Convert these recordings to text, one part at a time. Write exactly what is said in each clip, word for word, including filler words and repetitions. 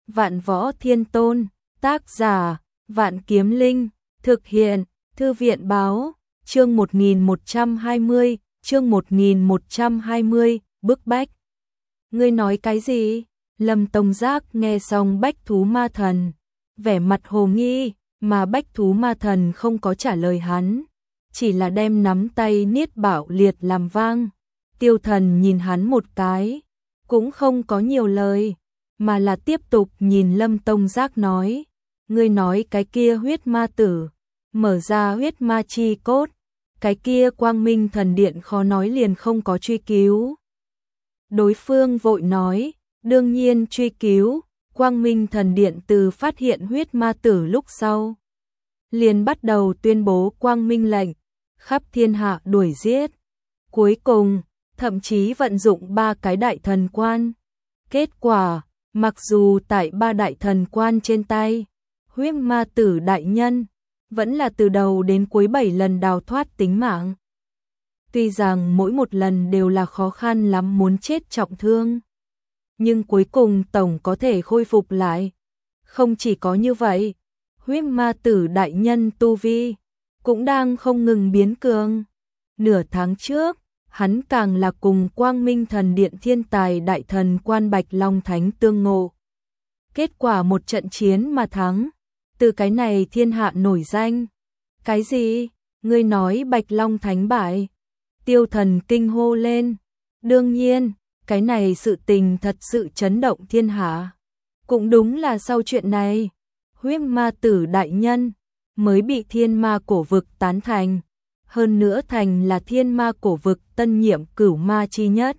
Vạn Võ Thiên Tôn, tác giả, Vạn Kiếm Linh, thực hiện, Thư viện báo, chương một nghìn một trăm hai mươi, chương một nghìn một trăm hai mươi, bức bách. Ngươi nói cái gì? Lâm Tông Giác nghe xong Bách Thú Ma Thần, vẻ mặt hồ nghi, mà Bách Thú Ma Thần không có trả lời hắn, chỉ là đem nắm tay niết bạo liệt làm vang. Tiêu Thần nhìn hắn một cái, cũng không có nhiều lời, mà là tiếp tục nhìn Lâm Tông Giác nói, ngươi nói cái kia huyết ma tử, mở ra huyết ma chi cốt, cái kia Quang Minh Thần Điện khó nói liền không có truy cứu. Đối phương vội nói, đương nhiên truy cứu, Quang Minh Thần Điện từ phát hiện huyết ma tử lúc sau, liền bắt đầu tuyên bố Quang Minh lệnh, khắp thiên hạ đuổi giết. Cuối cùng, thậm chí vận dụng ba cái đại thần quan. Kết quả, mặc dù tại ba đại thần quan trên tay, huyết ma tử đại nhân vẫn là từ đầu đến cuối bảy lần đào thoát tính mạng. Tuy rằng mỗi một lần đều là khó khăn lắm muốn chết trọng thương, nhưng cuối cùng tổng có thể khôi phục lại. Không chỉ có như vậy, huyết ma tử đại nhân tu vi cũng đang không ngừng biến cường. Nửa tháng trước, hắn càng là cùng Quang Minh Thần Điện thiên tài đại thần quan Bạch Long Thánh tương ngộ. Kết quả một trận chiến mà thắng, từ cái này thiên hạ nổi danh. Cái gì? Ngươi nói Bạch Long Thánh bại? Tiêu Thần kinh hô lên. Đương nhiên, cái này sự tình thật sự chấn động thiên hạ. Cũng đúng là sau chuyện này, huyết ma tử đại nhân mới bị thiên ma cổ vực tán thành, hơn nữa thành là thiên ma cổ vực tân nhiệm cửu ma chi nhất.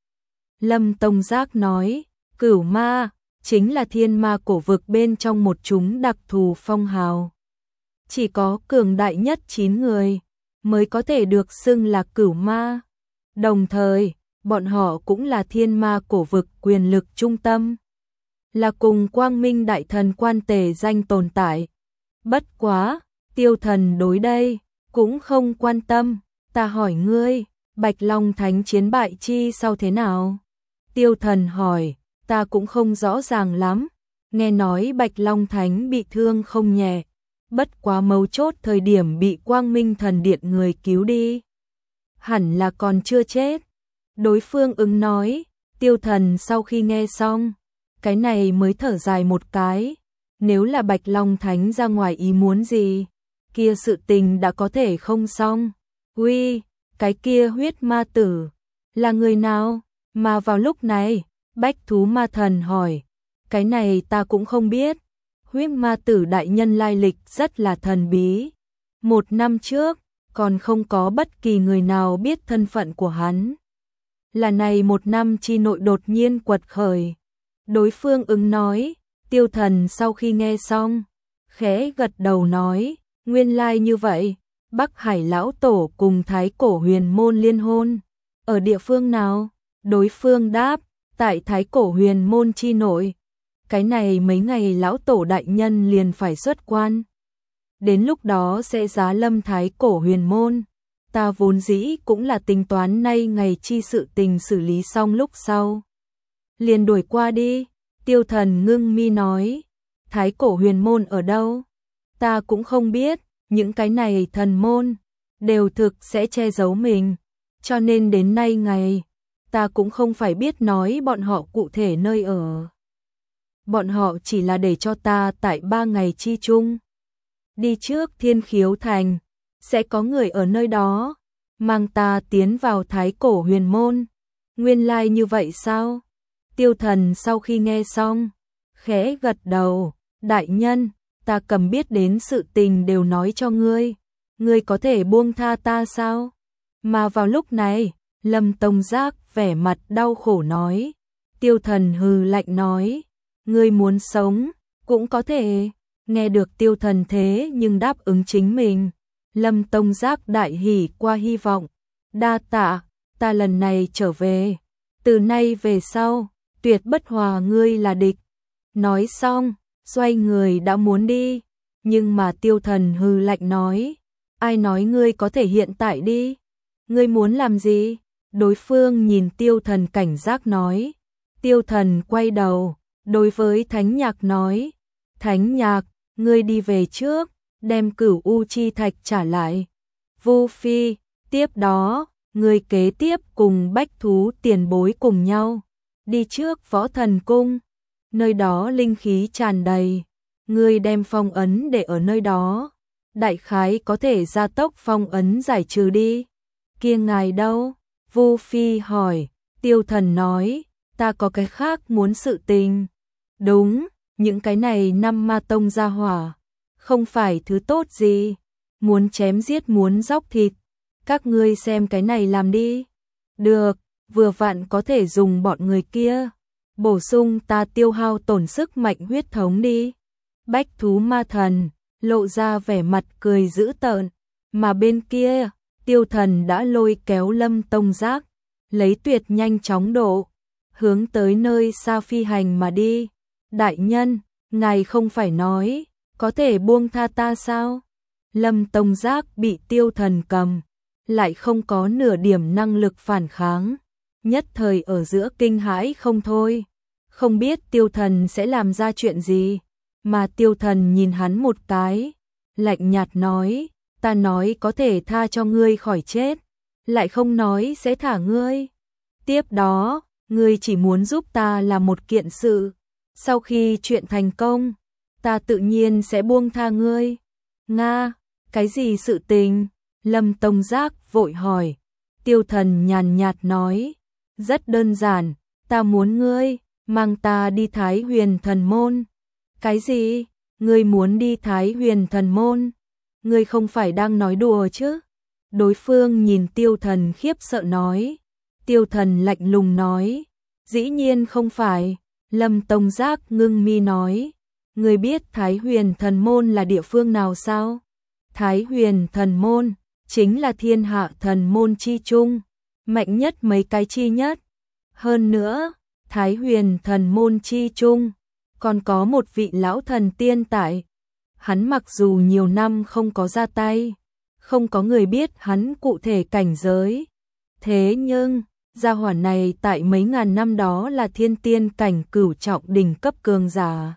Lâm Tông Giác nói, cửu ma chính là thiên ma cổ vực bên trong một chúng đặc thù phong hào. Chỉ có cường đại nhất chín người mới có thể được xưng là cửu ma. Đồng thời, bọn họ cũng là thiên ma cổ vực quyền lực trung tâm, là cùng Quang Minh đại thần quan tề danh tồn tại. Bất quá, Tiêu Thần đối đây cũng không quan tâm. Ta hỏi ngươi, Bạch Long Thánh chiến bại chi sau thế nào? Tiêu Thần hỏi, ta cũng không rõ ràng lắm. Nghe nói Bạch Long Thánh bị thương không nhẹ, bất quá mấu chốt thời điểm bị Quang Minh Thần Điện người cứu đi, hẳn là còn chưa chết. Đối phương ứng nói. Tiêu Thần sau khi nghe xong, cái này mới thở dài một cái. Nếu là Bạch Long Thánh ra ngoài ý muốn gì, kia sự tình đã có thể không xong. Uy, cái kia huyết ma tử là người nào? Mà vào lúc này, Bách Thú Ma Thần hỏi, cái này ta cũng không biết. Huyết ma tử đại nhân lai lịch rất là thần bí. Một năm trước, còn không có bất kỳ người nào biết thân phận của hắn. Là này một năm chi nội đột nhiên quật khởi. Đối phương ứng nói. Tiêu Thần sau khi nghe xong, khẽ gật đầu nói, nguyên lai như vậy, Bắc Hải lão tổ cùng Thái Cổ Huyền Môn liên hôn, ở địa phương nào? Đối phương đáp, tại Thái Cổ Huyền Môn chi nội. Cái này mấy ngày lão tổ đại nhân liền phải xuất quan, đến lúc đó sẽ giá lâm Thái Cổ Huyền Môn. Ta vốn dĩ cũng là tính toán nay ngày chi sự tình xử lý xong lúc sau, liền đuổi qua đi. Tiêu Thần ngưng mi nói, Thái Cổ Huyền Môn ở đâu? Ta cũng không biết, những cái này thần môn đều thực sẽ che giấu mình, cho nên đến nay ngày, ta cũng không phải biết nói bọn họ cụ thể nơi ở. Bọn họ chỉ là để cho ta tại ba ngày chi chung đi trước Thiên Khiếu Thành, sẽ có người ở nơi đó mang ta tiến vào Thái Cổ Huyền Môn. Nguyên lai như vậy sao? Tiêu Thần sau khi nghe xong, khẽ gật đầu, đại nhân, ta cầm biết đến sự tình đều nói cho ngươi, ngươi có thể buông tha ta sao? Mà vào lúc này, Lâm Tông Giác vẻ mặt đau khổ nói. Tiêu Thần hừ lạnh nói, ngươi muốn sống, cũng có thể. Nghe được Tiêu Thần thế nhưng đáp ứng chính mình, Lâm Tông Giác đại hỉ qua hy vọng. Đa tạ, ta lần này trở về, từ nay về sau, tuyệt bất hòa ngươi là địch. Nói xong, xoay người đã muốn đi, nhưng mà Tiêu Thần hừ lạnh nói, ai nói ngươi có thể hiện tại đi? Ngươi muốn làm gì? Đối phương nhìn Tiêu Thần cảnh giác nói. Tiêu Thần quay đầu, Đối với Thánh Nhạc nói, Thánh Nhạc, ngươi đi về trước, đem Cửu U Chi Thạch trả lại. Vu Phi, tiếp đó, ngươi kế tiếp cùng Bách Thú tiền bối cùng nhau, đi trước Võ Thần Cung, nơi đó linh khí tràn đầy, ngươi đem phong ấn để ở nơi đó, đại khái có thể gia tốc phong ấn giải trừ đi. Kia ngài đâu? Vu Phi hỏi. Tiêu Thần nói, ta có cái khác muốn sự tình. Đúng, những cái này năm ma tông gia hỏa, không phải thứ tốt gì, muốn chém giết muốn dóc thịt, các ngươi xem cái này làm đi. Được, vừa vặn có thể dùng bọn người kia, bổ sung ta tiêu hao tổn sức mạnh huyết thống đi. Bách Thú Ma Thần lộ ra vẻ mặt cười dữ tợn, mà bên kia, Tiêu Thần đã lôi kéo Lâm Tông Giác, lấy tuyệt nhanh chóng độ, hướng tới nơi xa phi hành mà đi. Đại nhân, ngài không phải nói, có thể buông tha ta sao? Lâm Tông Giác bị Tiêu Thần cầm, lại không có nửa điểm năng lực phản kháng, nhất thời ở giữa kinh hãi không thôi, không biết Tiêu Thần sẽ làm ra chuyện gì, mà Tiêu Thần nhìn hắn một cái, lạnh nhạt nói, ta nói có thể tha cho ngươi khỏi chết, lại không nói sẽ thả ngươi. Tiếp đó, ngươi chỉ muốn giúp ta làm một kiện sự, sau khi chuyện thành công, ta tự nhiên sẽ buông tha ngươi. Nga, cái gì sự tình? Lâm Tông Giác vội hỏi. Tiêu Thần nhàn nhạt nói, rất đơn giản, ta muốn ngươi mang ta đi Thái Huyền Thần Môn. Cái gì? Ngươi muốn đi Thái Huyền Thần Môn? Ngươi không phải đang nói đùa chứ? Đối phương nhìn Tiêu Thần khiếp sợ nói. Tiêu Thần lạnh lùng nói, dĩ nhiên không phải. Lâm Tông Giác ngưng mi nói, ngươi biết Thái Huyền Thần Môn là địa phương nào sao? Thái Huyền Thần Môn chính là thiên hạ thần môn chi chung, mạnh nhất mấy cái chi nhất. Hơn nữa, Thái Huyền Thần Môn chi chung còn có một vị lão thần tiên tại. Hắn mặc dù nhiều năm không có ra tay, không có người biết hắn cụ thể cảnh giới. Thế nhưng, gia hỏa này tại mấy ngàn năm đó là thiên tiên cảnh cửu trọng đỉnh cấp cường giả.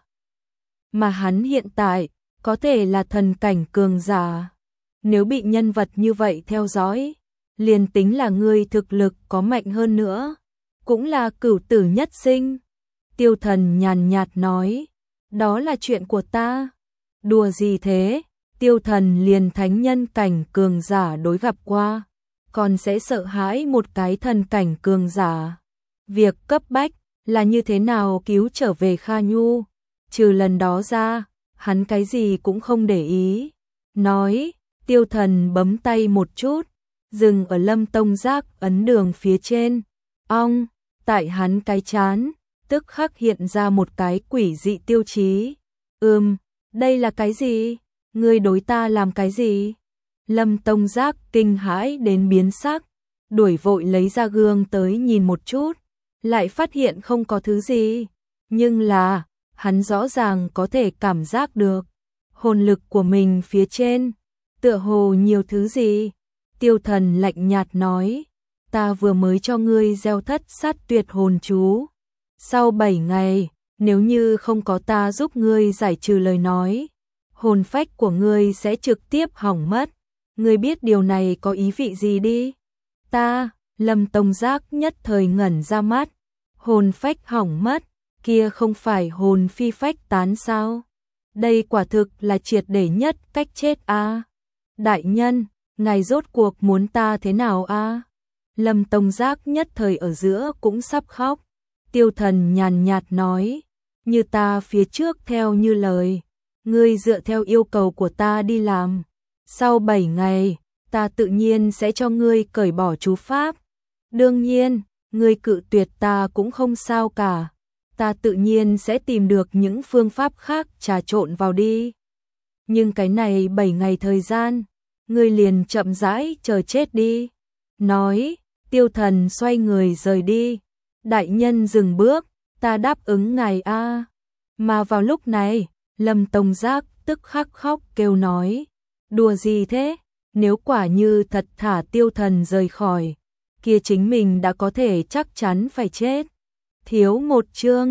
Mà hắn hiện tại, có thể là thần cảnh cường giả. Nếu bị nhân vật như vậy theo dõi, liền tính là người thực lực có mạnh hơn nữa, cũng là cửu tử nhất sinh. Tiêu Thần nhàn nhạt nói, đó là chuyện của ta. Đùa gì thế? Tiêu Thần liền thánh nhân cảnh cường giả đối gặp qua, còn sẽ sợ hãi một cái thần cảnh cường giả. Việc cấp bách là như thế nào cứu trở về Kha Nhu, trừ lần đó ra, hắn cái gì cũng không để ý. Nói, Tiêu Thần bấm tay một chút, dừng ở Lâm Tông Giác ấn đường phía trên. Ong, tại hắn cái chán, tức khắc hiện ra một cái quỷ dị tiêu chí. Ừm, đây là cái gì? Ngươi đối ta làm cái gì? Lâm Tông Giác kinh hãi đến biến sắc, đuổi vội lấy ra gương tới nhìn một chút, lại phát hiện không có thứ gì. Nhưng là, hắn rõ ràng có thể cảm giác được, hồn lực của mình phía trên, tựa hồ nhiều thứ gì. Tiêu Thần lạnh nhạt nói, ta vừa mới cho ngươi gieo thất sát tuyệt hồn chú. Sau bảy ngày, nếu như không có ta giúp ngươi giải trừ lời nói, hồn phách của ngươi sẽ trực tiếp hỏng mất. Ngươi biết điều này có ý vị gì đi? Ta, Lâm Tông Giác nhất thời ngẩn ra mắt. Hồn phách hỏng mất, kia không phải hồn phi phách tán sao? Đây quả thực là triệt để nhất cách chết a. À? Đại nhân, ngài rốt cuộc muốn ta thế nào a? À? Lâm Tông Giác nhất thời ở giữa cũng sắp khóc. Tiêu Thần nhàn nhạt nói, như ta phía trước theo như lời, ngươi dựa theo yêu cầu của ta đi làm. Sau bảy ngày, ta tự nhiên sẽ cho ngươi cởi bỏ chú pháp. Đương nhiên, ngươi cự tuyệt ta cũng không sao cả. Ta tự nhiên sẽ tìm được những phương pháp khác trà trộn vào đi. Nhưng cái này bảy ngày thời gian, ngươi liền chậm rãi chờ chết đi. Nói, Tiêu Thần xoay người rời đi. Đại nhân dừng bước, ta đáp ứng ngài a. À. Mà vào lúc này, Lâm Tông Giác tức khắc khóc kêu nói, đùa gì thế? Nếu quả như thật thả Tiêu Thần rời khỏi, kia chính mình đã có thể chắc chắn phải chết. Thiếu một chương,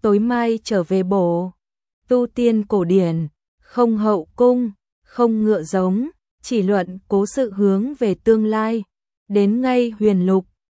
tối mai trở về bổ. Tu tiên cổ điển, không hậu cung, không ngựa giống, chỉ luận cố sự hướng về tương lai. Đến ngay huyền lục,